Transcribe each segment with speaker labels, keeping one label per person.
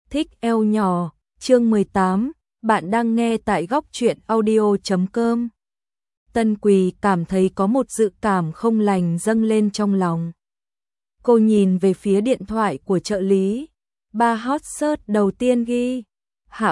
Speaker 1: Thích eo nhỏ, chương 18, bạn đang nghe tại góc truyện audio.com. Tân Quỳ cảm thấy có một dự cảm không lành dâng lên trong lòng. Cô nhìn về phía điện thoại của trợ lý. 3 hot search đầu tiên ghi Hạ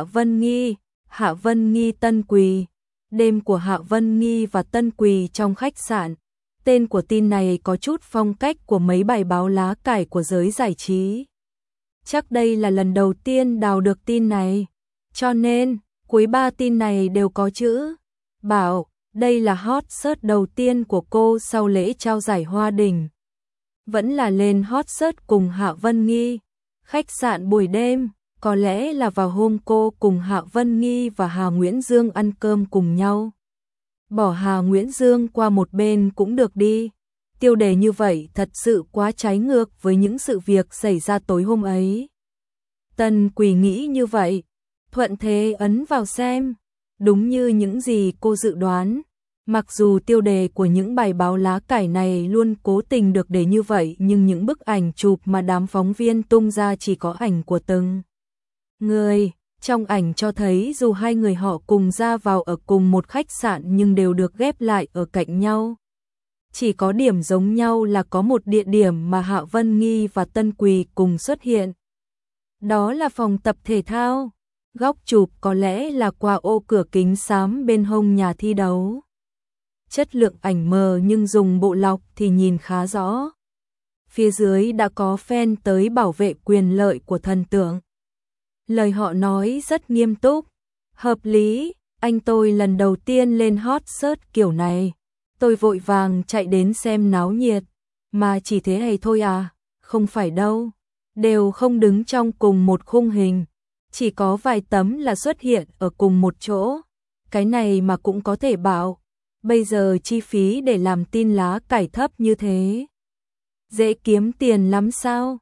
Speaker 1: Vân Nghi Tân Quỳ. Đêm của Hạ Vân Nghi và Tân Quỳ trong khách sạn. Tên của tin này có chút phong cách của mấy bài báo lá cải của giới giải trí. Chắc đây là lần đầu tiên đào được tin này, cho nên cuối 3 tin này đều có chữ bảo. Đây là hot search đầu tiên của cô sau lễ trao giải Hoa Đình. Vẫn là lên hot search cùng Hạ Vân Nghi. Khách sạn buổi đêm, có lẽ là vào hôm cô cùng Hạ Vân Nghi và Hà Nguyễn Dương ăn cơm cùng nhau. Bỏ Hà Nguyễn Dương qua một bên cũng được đi. Tiêu đề như vậy thật sự quá trái ngược với những sự việc xảy ra tối hôm ấy. Tân Quỳ nghĩ như vậy, thuận thế ấn vào xem. Đúng như những gì cô dự đoán. Mặc dù tiêu đề của những bài báo lá cải này luôn cố tình được để như vậy, nhưng những bức ảnh chụp mà đám phóng viên tung ra chỉ có ảnh của từng người. Trong ảnh cho thấy dù hai người họ cùng ra vào ở cùng một khách sạn nhưng đều được ghép lại ở cạnh nhau. Chỉ có điểm giống nhau là có một địa điểm mà Hạ Vân Nghi và Tân Quỳ cùng xuất hiện. Đó là phòng tập thể thao. Góc chụp có lẽ là qua ô cửa kính xám bên hông nhà thi đấu. Chất lượng ảnh mờ nhưng dùng bộ lọc thì nhìn khá rõ. Phía dưới đã có fan tới bảo vệ quyền lợi của thần tượng. Lời họ nói rất nghiêm túc, hợp lý. Anh tôi lần đầu tiên lên hot search kiểu này. Tôi vội vàng chạy đến xem náo nhiệt. Mà chỉ thế hay thôi à? Không phải đâu. Đều không đứng trong cùng một khung hình. Chỉ có vài tấm là xuất hiện ở cùng một chỗ. Cái này mà cũng có thể bảo. Bây giờ chi phí để làm tin lá cải thấp như thế. Dễ kiếm tiền lắm sao?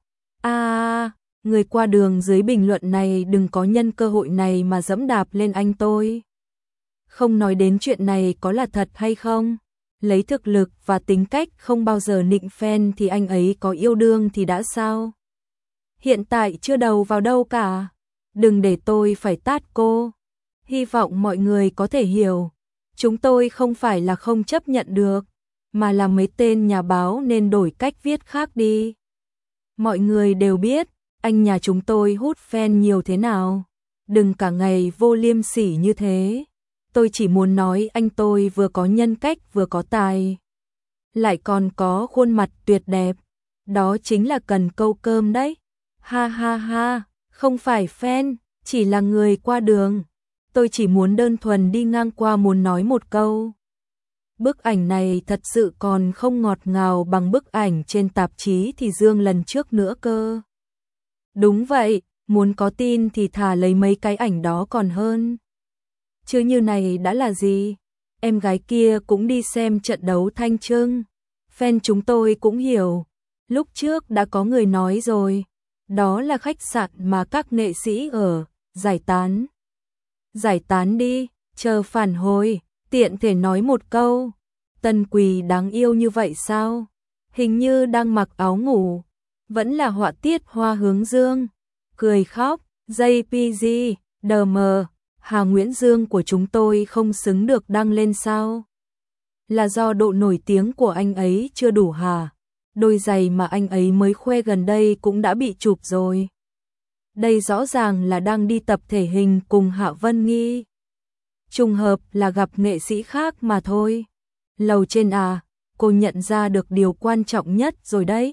Speaker 1: Người qua đường dưới bình luận này đừng có nhân cơ hội này mà dẫm đạp lên anh tôi. Không nói đến chuyện này có là thật hay không. Lấy thực lực và tính cách không bao giờ nịnh fan thì anh ấy có yêu đương thì đã sao? Hiện tại chưa đầu vào đâu cả. Đừng để tôi phải tát cô. Hy vọng mọi người có thể hiểu. Chúng tôi không phải là không chấp nhận được, mà là mấy tên nhà báo nên đổi cách viết khác đi. Mọi người đều biết, anh nhà chúng tôi hút fan nhiều thế nào. Đừng cả ngày vô liêm sỉ như thế. Tôi chỉ muốn nói anh tôi vừa có nhân cách vừa có tài. Lại còn có khuôn mặt tuyệt đẹp. Đó chính là cần câu cơm đấy. Ha ha ha, không phải fan, chỉ là người qua đường. Tôi chỉ muốn đơn thuần đi ngang qua muốn nói một câu. Bức ảnh này thật sự còn không ngọt ngào bằng bức ảnh trên tạp chí thì Dương lần trước nữa cơ. Đúng vậy, muốn có tin thì thà lấy mấy cái ảnh đó còn hơn. Chứ như này đã là gì? Em gái kia cũng đi xem trận đấu Thanh Trưng. Fan chúng tôi cũng hiểu. Lúc trước đã có người nói rồi. Đó là khách sạn mà các nghệ sĩ ở, giải tán. Giải tán đi, chờ phản hồi, tiện thể nói một câu. Tân Quỳ đáng yêu như vậy sao? Hình như đang mặc áo ngủ. Vẫn là họa tiết hoa hướng dương. Cười khóc, JPG, DM, Hà Nguyễn Dương của chúng tôi không xứng được đăng lên sao? Là do độ nổi tiếng của anh ấy chưa đủ hả? Đôi giày mà anh ấy mới khoe gần đây cũng đã bị chụp rồi. Đây rõ ràng là đang đi tập thể hình cùng Hạ Vân Nghi. Trùng hợp là gặp nghệ sĩ khác mà thôi. Lầu trên à, cô nhận ra được điều quan trọng nhất rồi đấy.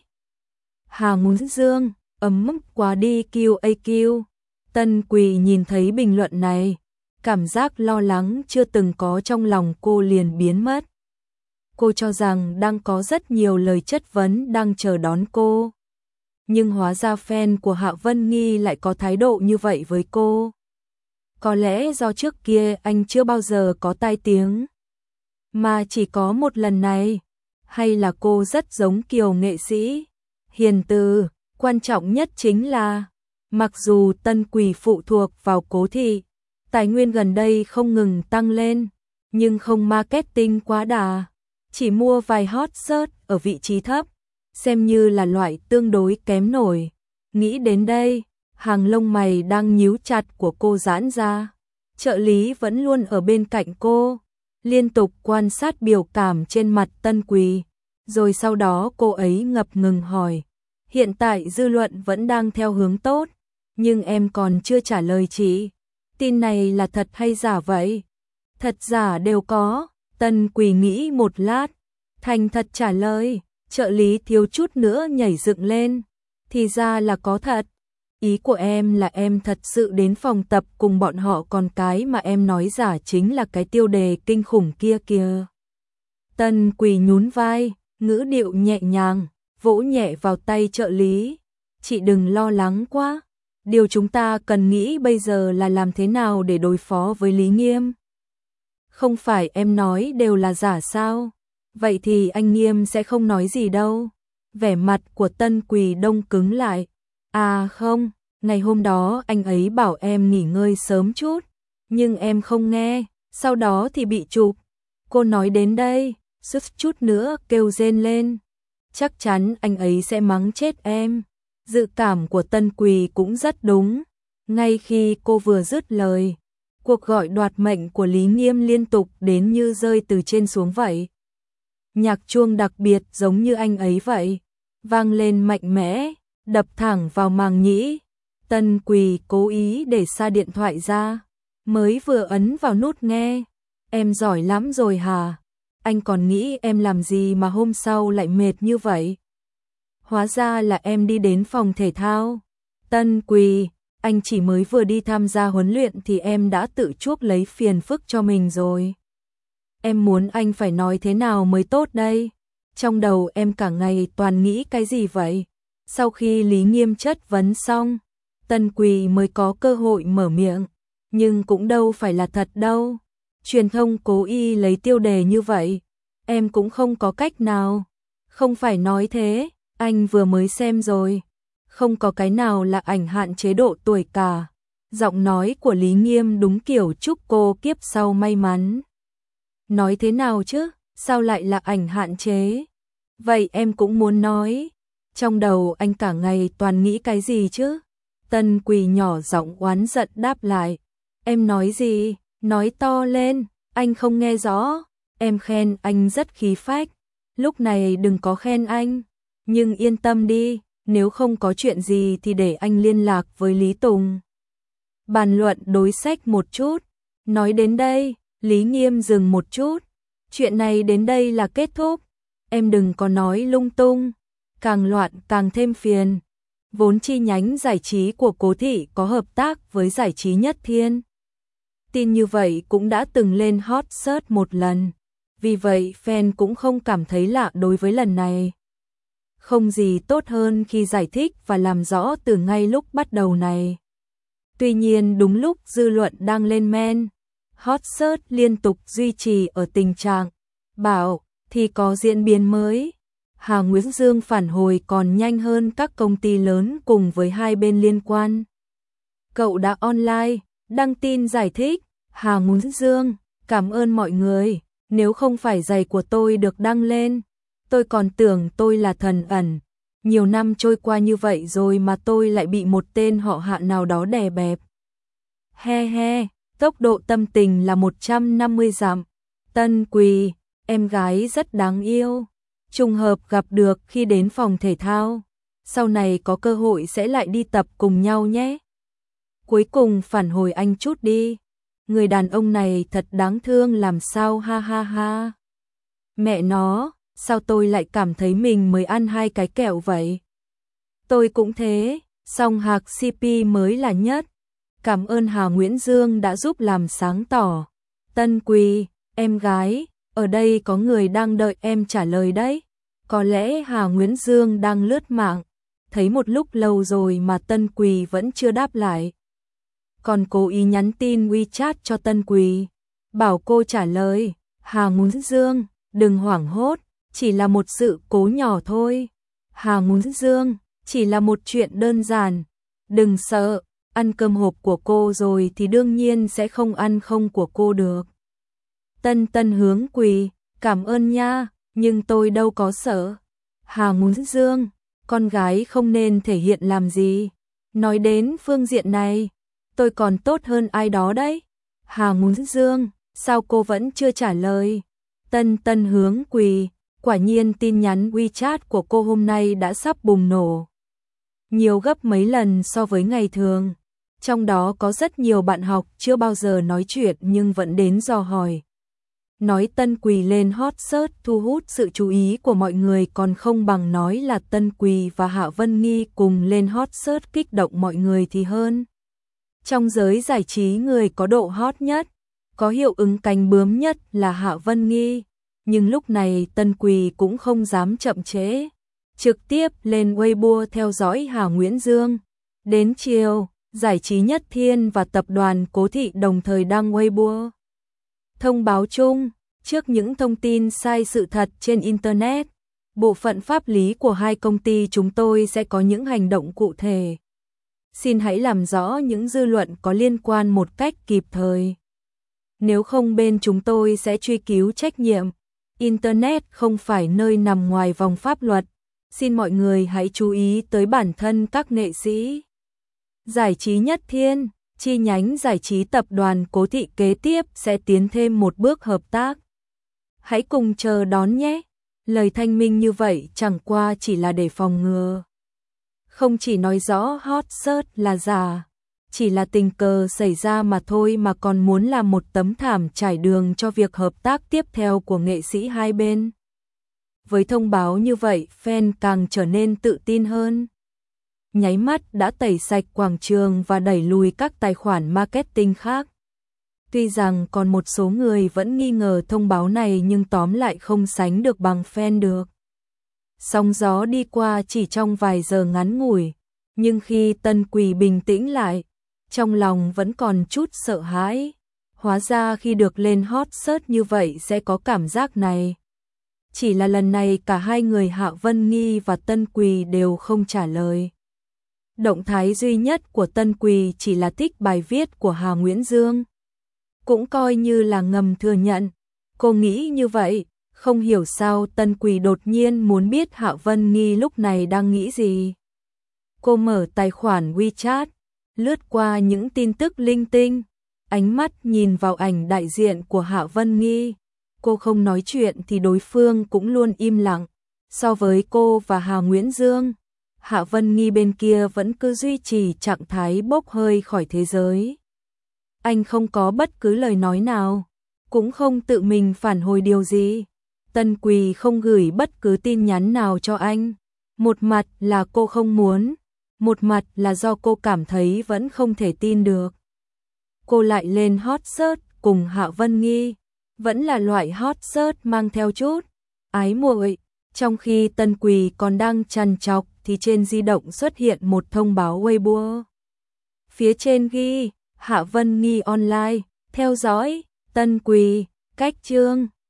Speaker 1: Hà Nguyễn Dương, ấm quá đi QAQ. Tân Quỳ nhìn thấy bình luận này, cảm giác lo lắng chưa từng có trong lòng cô liền biến mất. Cô cho rằng đang có rất nhiều lời chất vấn đang chờ đón cô. Nhưng hóa ra fan của Hạ Vân Nghi lại có thái độ như vậy với cô. Có lẽ do trước kia anh chưa bao giờ có tai tiếng, mà chỉ có một lần này. Hay là cô rất giống kiểu nghệ sĩ hiền từ. Quan trọng nhất chính là, mặc dù Tân Quỳ phụ thuộc vào Cố Thị, tài nguyên gần đây không ngừng tăng lên, nhưng không marketing quá đà. Chỉ mua vài hot search ở vị trí thấp, xem như là loại tương đối kém nổi. Nghĩ đến đây, Hàng lông mày đang nhíu chặt của cô giãn ra. Trợ lý vẫn luôn ở bên cạnh cô, liên tục quan sát biểu cảm trên mặt Tân Quỳ. Rồi sau đó cô ấy ngập ngừng hỏi, hiện tại dư luận vẫn đang theo hướng tốt, nhưng em còn chưa trả lời chị. Tin này là thật hay giả vậy? Thật giả đều có. Tân Quỳ nghĩ một lát, thành thật trả lời. Trợ lý thiếu chút nữa nhảy dựng lên. Thì ra là có thật. Ý của em là em thật sự đến phòng tập cùng bọn họ, còn cái mà em nói giả chính là cái tiêu đề kinh khủng kia kìa. Tân Quỳ nhún vai, ngữ điệu nhẹ nhàng, vỗ nhẹ vào tay trợ lý. Chị đừng lo lắng quá. Điều chúng ta cần nghĩ bây giờ là làm thế nào để đối phó với Lý Nghiêm. Không phải em nói đều là giả sao? Vậy thì anh Nghiêm sẽ không nói gì đâu. Vẻ mặt của Tân Quỳ đông cứng lại. À không, ngày hôm đó anh ấy bảo em nghỉ ngơi sớm chút, nhưng em không nghe, sau đó thì bị chụp. Cô nói đến đây, suýt chút nữa kêu rên lên. Chắc chắn anh ấy sẽ mắng chết em. Dự cảm của Tân Quỳ cũng rất đúng. Ngay khi cô vừa dứt lời, cuộc gọi đoạt mệnh của Lý Nghiêm liên tục đến như rơi từ trên xuống vậy. Nhạc chuông đặc biệt giống như anh ấy vậy, vang lên mạnh mẽ, đập thẳng vào màng nhĩ. Tân Quỳ cố ý để xa điện thoại ra, mới vừa ấn vào nút nghe. Em giỏi lắm rồi hả? Anh còn nghĩ em làm gì mà hôm sau lại mệt như vậy? Hóa ra là em đi đến phòng thể thao. Tân Quỳ, anh chỉ mới vừa đi tham gia huấn luyện thì em đã tự chuốc lấy phiền phức cho mình rồi. Em muốn anh phải nói thế nào mới tốt đây? Trong đầu em cả ngày toàn nghĩ cái gì vậy? Sau khi Lý Nghiêm chất vấn xong, Tân Quỳ mới có cơ hội mở miệng, nhưng cũng đâu phải là thật đâu. Truyền thông cố ý lấy tiêu đề như vậy, em cũng không có cách nào. Không phải nói thế, anh vừa mới xem rồi, không có cái nào là ảnh hạn chế độ tuổi cả. Giọng nói của Lý Nghiêm đúng kiểu chúc cô kiếp sau may mắn. Nói thế nào chứ, sao lại là ảnh hạn chế? Vậy em cũng muốn nói. Trong đầu anh cả ngày toàn nghĩ cái gì chứ? Tân Quỳ nhỏ giọng oán giận đáp lại. Em nói gì? Nói to lên, anh không nghe rõ. Em khen anh rất khí phách. Lúc này đừng có khen anh. Nhưng yên tâm đi, nếu không có chuyện gì thì để anh liên lạc với Lý Tùng. Bàn luận đối sách một chút. Nói đến đây, Lý Nghiêm dừng một chút. Chuyện này đến đây là kết thúc. Em đừng có nói lung tung. Càng loạn càng thêm phiền. Vốn chi nhánh giải trí của Cố Thị có hợp tác với giải trí Nhất Thiên. Tin như vậy cũng đã từng lên hot search một lần. Vì vậy fan cũng không cảm thấy lạ đối với lần này. Không gì tốt hơn khi giải thích và làm rõ từ ngay lúc bắt đầu này. Tuy nhiên đúng lúc dư luận đang lên men, hot search liên tục duy trì ở tình trạng bảo thì có diễn biến mới. Hà Nguyễn Dương phản hồi còn nhanh hơn các công ty lớn cùng với hai bên liên quan. Cậu đã online, đăng tin giải thích. Hà Nguyễn Dương, cảm ơn mọi người, nếu không phải giày của tôi được đăng lên, tôi còn tưởng tôi là thần ẩn. Nhiều năm trôi qua như vậy rồi mà tôi lại bị một tên họ Hạ nào đó đè bẹp. He he, tốc độ tâm tình là 150 dặm. Tân Quỳ, em gái rất đáng yêu. Trùng hợp gặp được khi đến phòng thể thao. Sau này có cơ hội sẽ lại đi tập cùng nhau nhé. Cuối cùng phản hồi anh chút đi. Người đàn ông này thật đáng thương làm sao, ha ha ha. Mẹ nó, sao tôi lại cảm thấy mình mới ăn hai cái kẹo vậy? Tôi cũng thế, song hạc CP mới là nhất. Cảm ơn Hà Nguyễn Dương đã giúp làm sáng tỏ. Tân Quỳ, em gái, ở đây có người đang đợi em trả lời đấy. Có lẽ Hà Nguyễn Dương đang lướt mạng, thấy một lúc lâu rồi mà Tân Quỳ vẫn chưa đáp lại. Còn cố ý nhắn tin WeChat cho Tân Quỳ, bảo cô trả lời. Hà Nguyễn Dương, đừng hoảng hốt, chỉ là một sự cố nhỏ thôi. Hà Nguyễn Dương, chỉ là một chuyện đơn giản. Đừng sợ, ăn cơm hộp của cô rồi thì đương nhiên sẽ không ăn không của cô được. Tân hướng Quỳ, cảm ơn nha, nhưng tôi đâu có sợ. Hà Nguyễn Dương, con gái không nên thể hiện làm gì. Nói đến phương diện này, tôi còn tốt hơn ai đó đấy. Hà Ngún Dương, sao cô vẫn chưa trả lời? Tân Tân hướng quỳ, quả nhiên tin nhắn WeChat của cô hôm nay đã sắp bùng nổ. Nhiều gấp mấy lần so với ngày thường. Trong đó có rất nhiều bạn học chưa bao giờ nói chuyện nhưng vẫn đến dò hỏi. Nói Tân Quỳ lên hot search thu hút sự chú ý của mọi người còn không bằng nói là Tân Quỳ và Hạ Vân Nghi cùng lên hot search kích động mọi người thì hơn. Trong giới giải trí người có độ hot nhất, có hiệu ứng cánh bướm nhất là Hạ Vân Nghi, nhưng lúc này Tân Quỳ cũng không dám chậm trễ, trực tiếp lên Weibo theo dõi Hà Nguyễn Dương. Đến chiều, Giải trí Nhất Thiên và tập đoàn Cố Thị đồng thời đăng Weibo thông báo chung, trước những thông tin sai sự thật trên Internet, bộ phận pháp lý của hai công ty chúng tôi sẽ có những hành động cụ thể. Xin hãy làm rõ những dư luận có liên quan một cách kịp thời. Nếu không bên chúng tôi sẽ truy cứu trách nhiệm. Internet không phải nơi nằm ngoài vòng pháp luật. Xin mọi người hãy chú ý tới bản thân các nghệ sĩ. Giải trí Nhất Thiên, chi nhánh giải trí tập đoàn Cố Thị kế tiếp sẽ tiến thêm một bước hợp tác. Hãy cùng chờ đón nhé. Lời thanh minh như vậy chẳng qua chỉ là để phòng ngừa. Không chỉ nói rõ hot search là giả, chỉ là tình cờ xảy ra mà thôi mà còn muốn làm một tấm thảm trải đường cho việc hợp tác tiếp theo của nghệ sĩ hai bên. Với thông báo như vậy, fan càng trở nên tự tin hơn. Nháy mắt đã tẩy sạch quảng trường và đẩy lùi các tài khoản marketing khác. Tuy rằng còn một số người vẫn nghi ngờ thông báo này nhưng tóm lại không sánh được bằng fan được. Sóng gió đi qua chỉ trong vài giờ ngắn ngủi, nhưng khi Tân Quỳ bình tĩnh lại, trong lòng vẫn còn chút sợ hãi. Hóa ra khi được lên hot search như vậy sẽ có cảm giác này. Chỉ là lần này cả hai người Hạ Vân Nghi và Tân Quỳ đều không trả lời. Động thái duy nhất của Tân Quỳ chỉ là thích bài viết của Hà Nguyễn Dương. Cũng coi như là ngầm thừa nhận. Cô nghĩ như vậy, không hiểu sao Tân Quỳ đột nhiên muốn biết Hạ Vân Nghi lúc này đang nghĩ gì. Cô mở tài khoản WeChat, lướt qua những tin tức linh tinh, ánh mắt nhìn vào ảnh đại diện của Hạ Vân Nghi. Cô không nói chuyện thì đối phương cũng luôn im lặng. So với cô và Hà Nguyễn Dương, Hạ Vân Nghi bên kia vẫn cứ duy trì trạng thái bốc hơi khỏi thế giới. Anh không có bất cứ lời nói nào, cũng không tự mình phản hồi điều gì. Tân Quỳ không gửi bất cứ tin nhắn nào cho anh. Một mặt là cô không muốn, một mặt là do cô cảm thấy vẫn không thể tin được. Cô lại lên hot search cùng Hạ Vân Nghi, vẫn là loại hot search mang theo chút ái muội. Trong khi Tân Quỳ còn đang trằn trọc thì trên di động xuất hiện một thông báo Weibo. Phía trên ghi Hạ Vân Nghi online, theo dõi Tân Quỳ, cách chương.